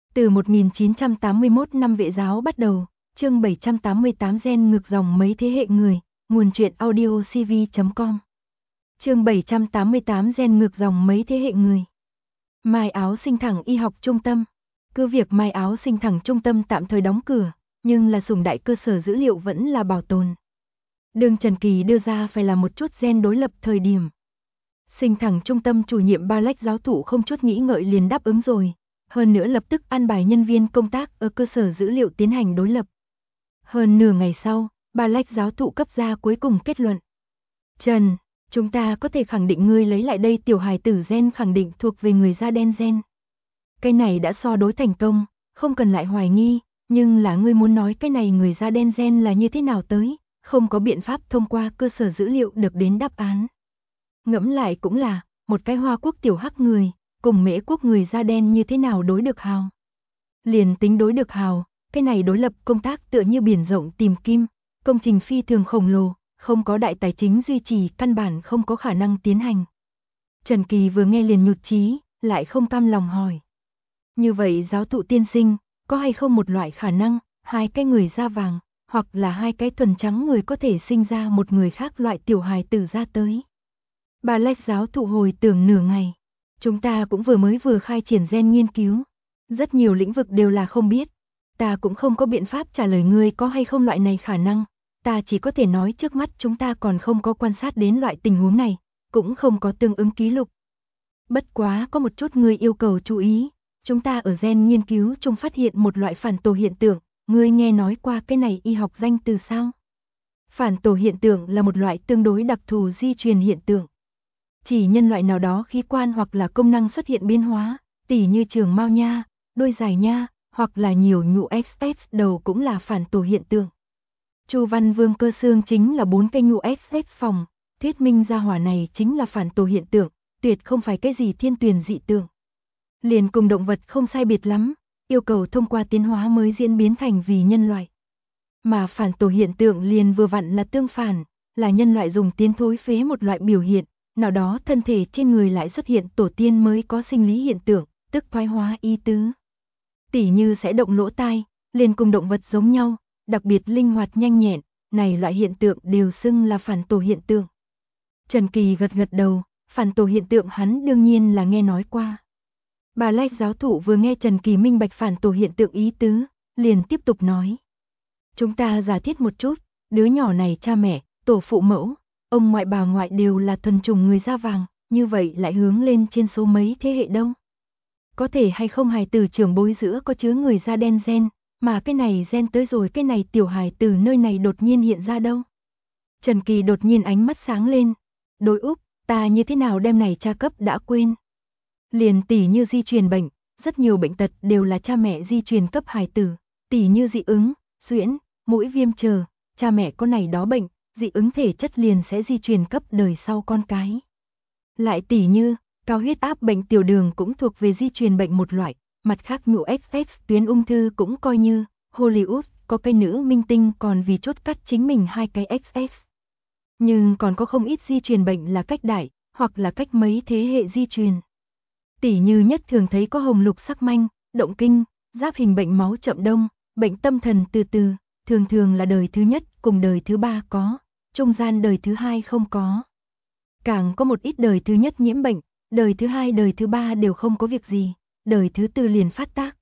Từ 1981 năm Vệ giáo bắt đầu, chương 788 gen ngược dòng mấy thế hệ người, nguồn truyện audio cv.com. Chương 788 gen ngược dòng mấy thế hệ người. Mai Áo Sinh Thẳng Y học trung tâm. Cứ việc Mai Áo Sinh Thẳng trung tâm tạm thời đóng cửa, nhưng là sùng đại cơ sở dữ liệu vẫn là bảo tồn. Đường Trần Kỳ đưa ra phải là một chút gen đối lập thời điểm. Sinh Thẳng trung tâm chủ nhiệm Ba Lách giáo thụ không chút nghĩ ngợi liền đáp ứng rồi. Hơn nữa lập tức an bài nhân viên công tác ở cơ sở dữ liệu tiến hành đối lập. Hơn nửa ngày sau, Ba Lách giáo thụ cấp ra cuối cùng kết luận. Trần, chúng ta có thể khẳng định ngươi lấy lại đây tiểu hài tử gen khẳng định thuộc về người da đen gen. Cái này đã so đối thành công, không cần lại hoài nghi, nhưng là ngươi muốn nói cái này người da đen gen là như thế nào tới, không có biện pháp thông qua cơ sở dữ liệu được đến đáp án. Ngẫm lại cũng là, một cái Hoa Quốc tiểu hắc người, cùng Mễ Quốc người da đen như thế nào đối được hào. Liền tính đối được hào, cái này đối lập công tác tựa như biển rộng tìm kim, công trình phi thường khổng lồ, không có đại tài chính duy trì căn bản không có khả năng tiến hành. Trần Kỳ vừa nghe liền nhụt chí, lại không cam lòng hỏi. Như vậy giáo thụ tiên sinh, có hay không một loại khả năng, hai cái người da vàng, hoặc là hai cái thuần trắng người có thể sinh ra một người khác loại tiểu hài tử ra tới. Bà Lách giáo thụ hồi tưởng nửa ngày. Chúng ta cũng vừa khai triển gen nghiên cứu. Rất nhiều lĩnh vực đều là không biết. Ta cũng không có biện pháp trả lời ngươi có hay không loại này khả năng. Ta chỉ có thể nói trước mắt chúng ta còn không có quan sát đến loại tình huống này, cũng không có tương ứng ký lục. Bất quá có một chút ngươi yêu cầu chú ý. Chúng ta ở gen nghiên cứu chung phát hiện một loại phản tổ hiện tượng. Ngươi nghe nói qua cái này y học danh từ sao? Phản tổ hiện tượng là một loại tương đối đặc thù di truyền hiện tượng. Chỉ nhân loại nào đó khí quan hoặc là công năng xuất hiện biến hóa, tỉ như trường mao nha, đôi dài nha, hoặc là nhiều nhũ XX đầu cũng là phản tổ hiện tượng. Chu Văn Vương cơ xương chính là 4 cây nhũ XX phòng, thuyết minh ra hỏa này chính là phản tổ hiện tượng, tuyệt không phải cái gì thiên tuyền dị tượng. Liền cùng động vật không sai biệt lắm, yêu cầu thông qua tiến hóa mới diễn biến thành vì nhân loại. Mà phản tổ hiện tượng liền vừa vặn là tương phản, là nhân loại dùng tiến thối phế một loại biểu hiện. Nào đó thân thể trên người lại xuất hiện tổ tiên mới có sinh lý hiện tượng, tức thoái hóa ý tứ. Tỉ như sẽ động lỗ tai, liền cùng động vật giống nhau, đặc biệt linh hoạt nhanh nhẹn, này loại hiện tượng đều xưng là phản tổ hiện tượng. Trần Kỳ gật gật đầu, phản tổ hiện tượng hắn đương nhiên là nghe nói qua. Bà Lách giáo thụ vừa nghe Trần Kỳ minh bạch phản tổ hiện tượng ý tứ, liền tiếp tục nói. Chúng ta giả thiết một chút, đứa nhỏ này cha mẹ, tổ phụ mẫu, ông ngoại bà ngoại đều là thuần chủng người da vàng, như vậy lại hướng lên trên số mấy thế hệ đâu. Có thể hay không hài tử trưởng bối giữa có chứa người da đen gen, mà cái này gen tới rồi cái này tiểu hài từ nơi này đột nhiên hiện ra đâu. Trần Kỳ đột nhiên ánh mắt sáng lên. Đối Úc, ta như thế nào đem này tra cấp đã quên. Liền tỉ như di truyền bệnh, rất nhiều bệnh tật đều là cha mẹ di truyền cấp hài tử, tỉ như dị ứng, suyễn, mũi viêm chờ, cha mẹ có này đó bệnh. Dị ứng thể chất liền sẽ di truyền cấp đời sau con cái. Lại tỉ như, cao huyết áp bệnh tiểu đường cũng thuộc về di truyền bệnh một loại, mặt khác nhũ XX tuyến ung thư cũng coi như, Hollywood có cái nữ minh tinh còn vì chốt cắt chính mình hai cái XX. Nhưng còn có không ít di truyền bệnh là cách đại, hoặc là cách mấy thế hệ di truyền. Tỉ như nhất thường thấy có hồng lục sắc manh, động kinh, giáp hình bệnh máu chậm đông, bệnh tâm thần từ từ. Thường thường là đời thứ nhất cùng đời thứ ba có, trung gian đời thứ hai không có. Càng có một ít đời thứ nhất nhiễm bệnh, đời thứ hai đời thứ ba đều không có việc gì, đời thứ tư liền phát tác.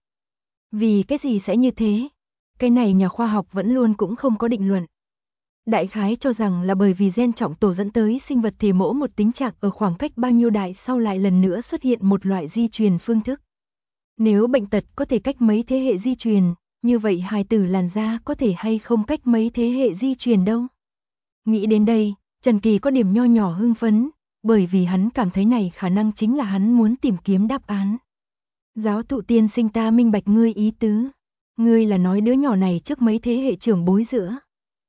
Vì cái gì sẽ như thế? Cái này nhà khoa học vẫn luôn cũng không có định luận. Đại khái cho rằng là bởi vì gen trọng tổ dẫn tới sinh vật thể mỗ một tính trạng ở khoảng cách bao nhiêu đại sau lại lần nữa xuất hiện một loại di truyền phương thức. Nếu bệnh tật có thể cách mấy thế hệ di truyền, như vậy hài tử làn da có thể hay không cách mấy thế hệ di truyền đâu. Nghĩ đến đây, Trần Kỳ có điểm nho nhỏ hưng phấn, bởi vì hắn cảm thấy này khả năng chính là hắn muốn tìm kiếm đáp án. Giáo thụ tiên sinh ta minh bạch ngươi ý tứ. Ngươi là nói đứa nhỏ này trước mấy thế hệ trưởng bối giữa.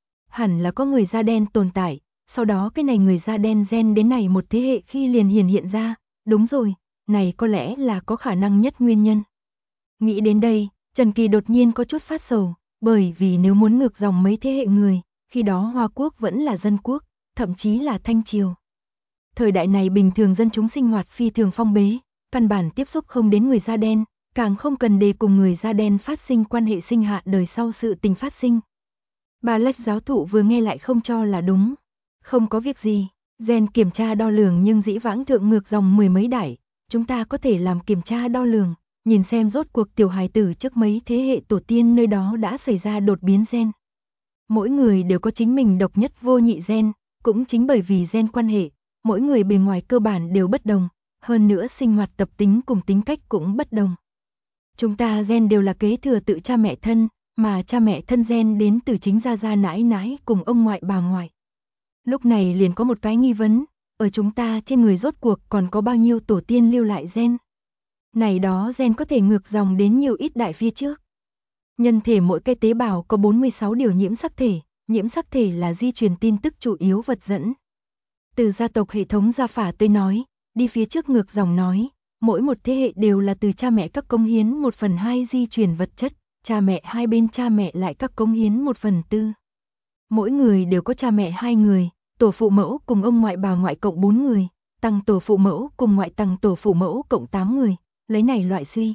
Hẳn là có người da đen tồn tại, sau đó cái này người da đen gen đến này một thế hệ khi liền hiện ra, đúng rồi, này có lẽ là có khả năng nhất nguyên nhân. Nghĩ đến đây, Trần Kỳ đột nhiên có chút phát sầu, bởi vì nếu muốn ngược dòng mấy thế hệ người, khi đó Hoa Quốc vẫn là dân quốc, thậm chí là Thanh Triều. Thời đại này bình thường dân chúng sinh hoạt phi thường phong bế, căn bản tiếp xúc không đến người da đen, càng không cần để cùng người da đen phát sinh quan hệ sinh hạ đời sau sự tình phát sinh. Bà Lách giáo thụ vừa nghe lại không cho là đúng. Không có việc gì, gen kiểm tra đo lường nhưng dĩ vãng thượng ngược dòng mười mấy đại, chúng ta có thể làm kiểm tra đo lường, nhìn xem rốt cuộc tiểu hài tử trước mấy thế hệ tổ tiên nơi đó đã xảy ra đột biến gen. Mỗi người đều có chính mình độc nhất vô nhị gen, cũng chính bởi vì gen quan hệ, mỗi người bề ngoài cơ bản đều bất đồng, hơn nữa sinh hoạt tập tính cùng tính cách cũng bất đồng. Chúng ta gen đều là kế thừa tự cha mẹ thân, mà cha mẹ thân gen đến từ chính gia gia nãi nãi cùng ông ngoại bà ngoại. Lúc này liền có một cái nghi vấn, ở chúng ta trên người rốt cuộc còn có bao nhiêu tổ tiên lưu lại gen? Này đó gen có thể ngược dòng đến nhiều ít đại phía trước. Nhân thể mỗi cái tế bào có 46 điều nhiễm sắc thể là di truyền tin tức chủ yếu vật dẫn. Từ gia tộc hệ thống gia phả tôi nói, đi phía trước ngược dòng nói, mỗi một thế hệ đều là từ cha mẹ các cống hiến 1/2 di truyền vật chất, cha mẹ hai bên cha mẹ lại các cống hiến 1/4. Mỗi người đều có cha mẹ 2 người, tổ phụ mẫu cùng ông ngoại bà ngoại cộng 4 người, tăng tổ phụ mẫu cùng ngoại tăng tổ phụ mẫu cộng 8 người, lấy này loại suy.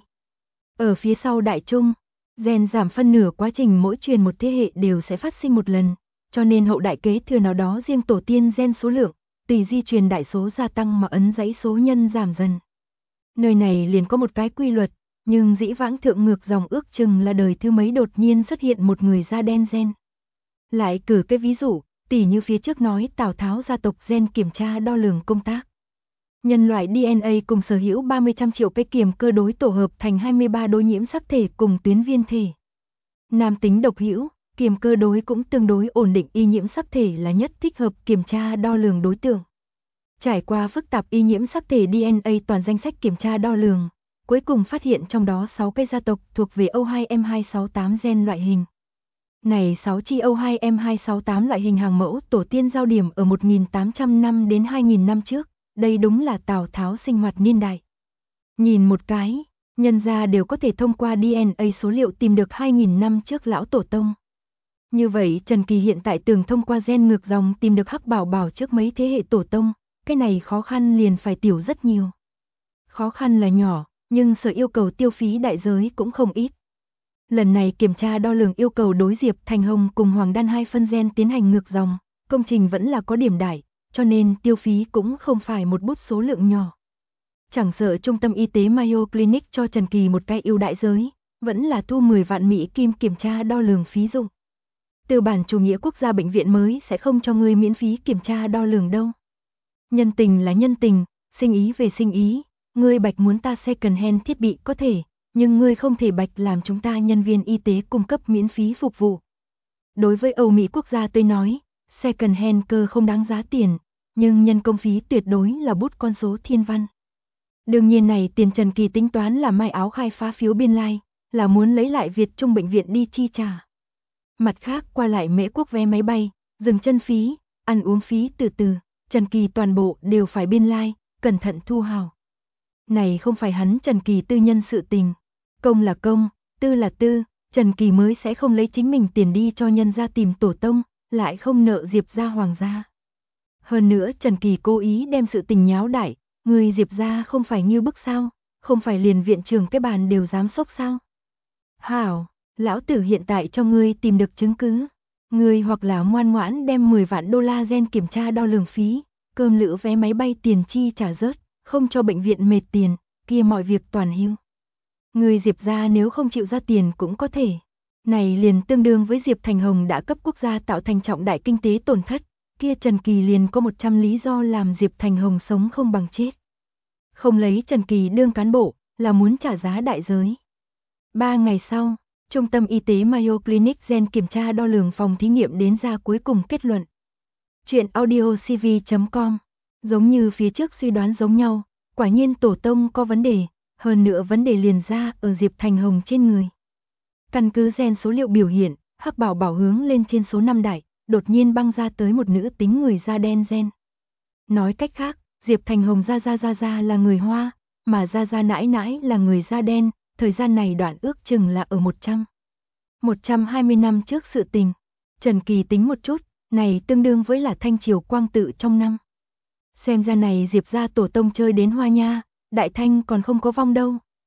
Ở phía sau đại trung, gen giảm phân nửa quá trình mỗi truyền một thế hệ đều sẽ phát sinh một lần, cho nên hậu đại kế thừa nào đó riêng tổ tiên gen số lượng, tùy di truyền đại số gia tăng mà ấn dãy số nhân giảm dần. Nơi này liền có một cái quy luật, nhưng dĩ vãng thượng ngược dòng ước chừng là đời thứ mấy đột nhiên xuất hiện một người da đen gen. Lại cử cái ví dụ, tỉ như phía trước nói Tào Tháo gia tộc gen kiểm tra đo lường công tác. Nhân loại DNA cùng sở hữu 30 triệu cái kiềm cơ đối tổ hợp thành 23 đối nhiễm sắc thể cùng tuyến viên thể. Nam tính độc hữu, kiềm cơ đối cũng tương đối ổn định y nhiễm sắc thể là nhất thích hợp kiểm tra đo lường đối tượng. Trải qua phức tạp y nhiễm sắc thể DNA toàn danh sách kiểm tra đo lường, cuối cùng phát hiện trong đó 6 cái gia tộc thuộc về O2M268 gen loại hình. Này 6 chi O2M268 loại hình hàng mẫu tổ tiên giao điểm ở 1.800 năm đến 2.000 năm trước, đây đúng là Tào Tháo sinh hoạt niên đại. Nhìn một cái, nhân gia đều có thể thông qua DNA số liệu tìm được 2.000 năm trước lão tổ tông. Như vậy Trần Kỳ hiện tại tưởng thông qua gen ngược dòng tìm được Hắc Bảo Bảo trước mấy thế hệ tổ tông, cái này khó khăn liền phải tiểu rất nhiều. Khó khăn là nhỏ, nhưng sở yêu cầu tiêu phí đại giới cũng không ít. Lần này kiểm tra đo lường yêu cầu đối Diệp Thành Hồng cùng Hoàng Đan 2 phân gen tiến hành ngược dòng, công trình vẫn là có điểm đại, cho nên tiêu phí cũng không phải một bút số lượng nhỏ. Chẳng sợ trung tâm y tế Mayo Clinic cho Trần Kỳ một cái ưu đại giới, vẫn là thu 10 vạn Mỹ Kim kiểm tra đo lường phí dụng. Từ bản chủ nghĩa quốc gia bệnh viện mới sẽ không cho ngươi miễn phí kiểm tra đo lường đâu. Nhân tình là nhân tình, sinh ý về sinh ý, ngươi bạch muốn ta second hand thiết bị có thể, nhưng ngươi không thể bạch làm chúng ta nhân viên y tế cung cấp miễn phí phục vụ. Đối với Âu Mỹ quốc gia tôi nói, second hand cơ không đáng giá tiền, nhưng nhân công phí tuyệt đối là bút con số thiên văn. Đương nhiên này tiền Trần Kỳ tính toán là mai áo khai phá phiếu biên lai, là muốn lấy lại Việt Trung bệnh viện đi chi trả. Mặt khác qua lại Mễ Quốc vé máy bay, dừng chân phí, ăn uống phí từ từ, Trần Kỳ toàn bộ đều phải biên lai, cẩn thận thu hào. Này không phải hắn Trần Kỳ tư nhân sự tình, công là công, tư là tư, Trần Kỳ mới sẽ không lấy chính mình tiền đi cho nhân gia tìm tổ tông, lại không nợ Diệp gia Hoàng gia. Hơn nữa Trần Kỳ cố ý đem sự tình nháo đại, người Diệp gia không phải như bức sao, không phải liền viện trưởng cái bàn đều dám sốc sao. Hảo, lão tử hiện tại cho ngươi tìm được chứng cứ. Ngươi hoặc là ngoan ngoãn đem 10 vạn đô la gen kiểm tra đo lường phí, cơm lữ vé máy bay tiền chi trả rớt, không cho bệnh viện mệt tiền, kia mọi việc toàn hưu. Người Diệp gia nếu không chịu ra tiền cũng có thể. Này liền tương đương với Diệp Thành Hồng đã cấp quốc gia tạo thành trọng đại kinh tế tổn thất, kia Trần Kỳ liền có 100 lý do làm Diệp Thành Hồng sống không bằng chết. Không lấy Trần Kỳ đương cán bộ, là muốn trả giá đại giới. 3 ngày sau, Trung tâm Y tế Mayo Clinic gen kiểm tra đo lường phòng thí nghiệm đến ra cuối cùng kết luận. Chuyện audiocv.com. Giống như phía trước suy đoán giống nhau, quả nhiên tổ tông có vấn đề, hơn nữa vấn đề liền ra ở Diệp Thành Hồng trên người. Căn cứ gen số liệu biểu hiện, Hắc Bảo Bảo hướng lên trên số 5 đại, đột nhiên băng ra tới một nữ tính người da đen gen. Nói cách khác, Diệp Thành Hồng ra là người Hoa, mà ra nãi nãi là người da đen, thời gian này đoạn ước chừng là ở 120 năm trước sự tình. Trần Kỳ tính một chút, này tương đương với là Thanh Triều Quang Tự trong năm. Xem ra này Diệp gia tổ tông chơi đến hoa nha, Đại Thanh còn không có vong đâu.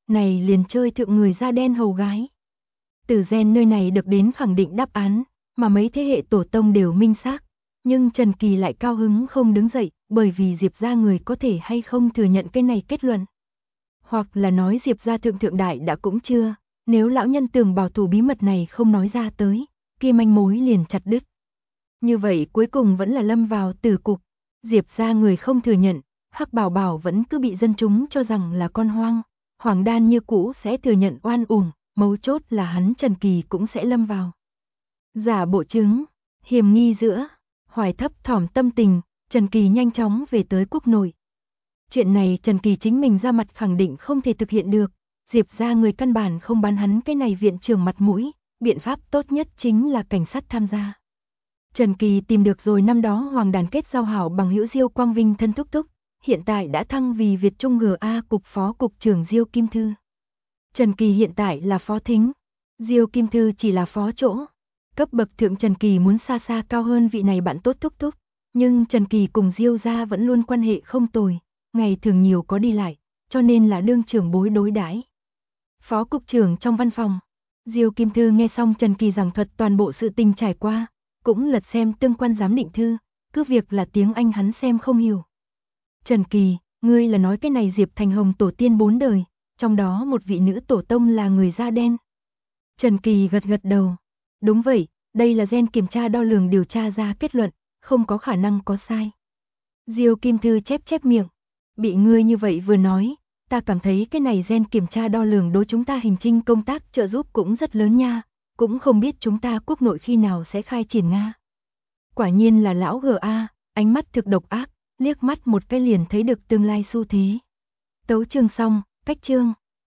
này liền chơi thượng người da đen hầu gái. Từ gen nơi này được đến khẳng định đáp án, mà mấy thế hệ tổ tông đều minh xác, nhưng Trần Kỳ lại cao hứng không đứng dậy, bởi vì Diệp gia người có thể hay không thừa nhận cái này kết luận. Hoặc là nói Diệp gia thượng đại đã cũng chưa, nếu lão nhân tưởng bảo thủ bí mật này không nói ra tới, kia manh mối liền chặt đứt. Như vậy cuối cùng vẫn là lâm vào tử cục, Diệp gia người không thừa nhận, Hắc Bảo Bảo vẫn cứ bị dân chúng cho rằng là con hoang, Hoàng Đan như cũ sẽ thừa nhận oan uổng, mấu chốt là hắn Trần Kỳ cũng sẽ lâm vào giả bộ chứng, hiểm nghi giữa, hoài thấp thỏm tâm tình, Trần Kỳ nhanh chóng về tới quốc nội. Chuyện này Trần Kỳ chính mình ra mặt khẳng định không thể thực hiện được, Diệp gia người căn bản không bán hắn cái này viện trưởng mặt mũi, biện pháp tốt nhất chính là cảnh sát tham gia. Trần Kỳ tìm được rồi năm đó Hoàng Đàn kết giao hảo bằng hữu Diêu Quang Vinh thân thúc thúc, hiện tại đã thăng vì Việt Trung GA cục phó cục trưởng Diêu Kim Thư. Trần Kỳ hiện tại là phó thính, Diêu Kim Thư chỉ là phó chỗ. Cấp bậc thượng Trần Kỳ muốn xa xa cao hơn vị này bạn tốt thúc thúc, nhưng Trần Kỳ cùng Diêu gia vẫn luôn quan hệ không tồi, ngày thường nhiều có đi lại, cho nên là đương trưởng bối đối đãi. Phó cục trưởng trong văn phòng, Diêu Kim Thư nghe xong Trần Kỳ giảng thuật toàn bộ sự tình trải qua, cũng lật xem tương quan giám định thư, cứ việc là tiếng Anh hắn xem không hiểu. Trần Kỳ, ngươi là nói cái này Diệp Thành Hồng tổ tiên 4 đời, trong đó một vị nữ tổ tông là người da đen. Trần Kỳ gật gật đầu. Đúng vậy, đây là gen kiểm tra đo lường điều tra ra kết luận, không có khả năng có sai. Diêu Kim Thư chép miệng, bị ngươi như vậy vừa nói, ta cảm thấy cái này gen kiểm tra đo lường đối chúng ta hành trinh công tác trợ giúp cũng rất lớn nha, cũng không biết chúng ta quốc nội khi nào sẽ khai triển Nga. Quả nhiên là lão GA, ánh mắt thực độc ác, liếc mắt một cái liền thấy được tương lai xu thế. Tấu chương xong, cách chương.